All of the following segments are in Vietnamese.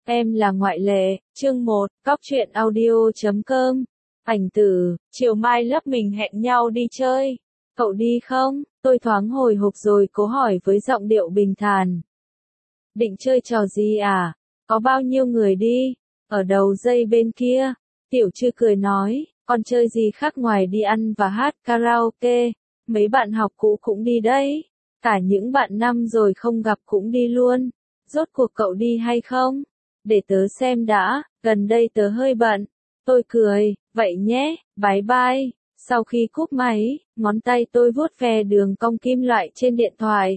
Em là ngoại lệ, chương 1, Cóc truyện audio.com. Ảnh tử, chiều mai lớp mình hẹn nhau đi chơi. Cậu đi không? Tôi thoáng hồi hộp rồi cố hỏi với giọng điệu bình thản. Định chơi trò gì à? Có bao nhiêu người đi? Ở đầu dây bên kia. Tiểu Trư cười nói, còn chơi gì khác ngoài đi ăn và hát karaoke. Mấy bạn học cũ cũng đi đấy. Cả những bạn năm rồi không gặp cũng đi luôn. Rốt cuộc cậu đi hay không? Để tớ xem đã, gần đây tớ hơi bận. Tôi cười, vậy nhé, bye bye. Sau khi cúp máy, ngón tay tôi vuốt ve đường cong kim loại trên điện thoại.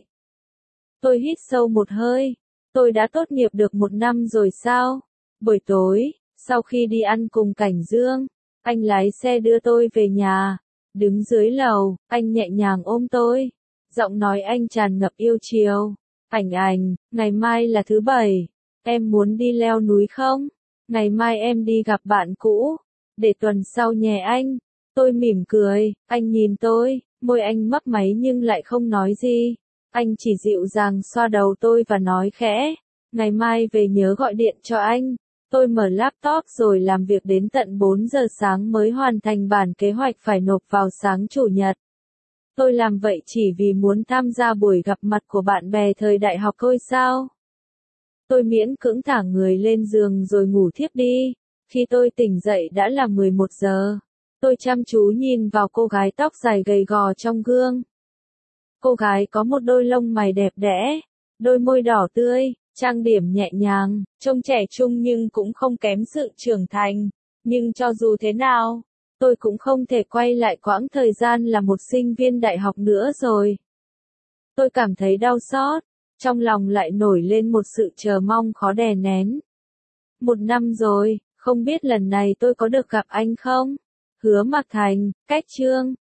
Tôi hít sâu một hơi. Tôi đã tốt nghiệp được 1 năm rồi sao? Buổi tối, sau khi đi ăn cùng Cảnh Dương, anh lái xe đưa tôi về nhà. Đứng dưới lầu, anh nhẹ nhàng ôm tôi. Giọng nói anh tràn ngập yêu chiều. Ảnh, ngày mai là thứ Bảy. Em muốn đi leo núi không? Ngày mai em đi gặp bạn cũ. Để tuần sau nhé anh. Tôi mỉm cười, anh nhìn tôi, môi anh mấp máy nhưng lại không nói gì. Anh chỉ dịu dàng xoa đầu tôi và nói khẽ. Ngày mai về nhớ gọi điện cho anh. Tôi mở laptop rồi làm việc đến tận 4 giờ sáng mới hoàn thành bản kế hoạch phải nộp vào sáng Chủ nhật. Tôi làm vậy chỉ vì muốn tham gia buổi gặp mặt của bạn bè thời đại học thôi sao? Tôi miễn cưỡng thả người lên giường rồi ngủ thiếp đi. Khi tôi tỉnh dậy đã là 11 giờ. Tôi chăm chú nhìn vào cô gái tóc dài gầy gò trong gương. Cô gái có một đôi lông mày đẹp đẽ, đôi môi đỏ tươi, trang điểm nhẹ nhàng, trông trẻ trung nhưng cũng không kém sự trưởng thành. Nhưng cho dù thế nào, tôi cũng không thể quay lại quãng thời gian là một sinh viên đại học nữa rồi. Tôi cảm thấy đau xót, trong lòng lại nổi lên một sự chờ mong khó đè nén. 1 năm rồi, không biết lần này tôi có được gặp anh không? Hứa Mặc Thành, Cách Chương.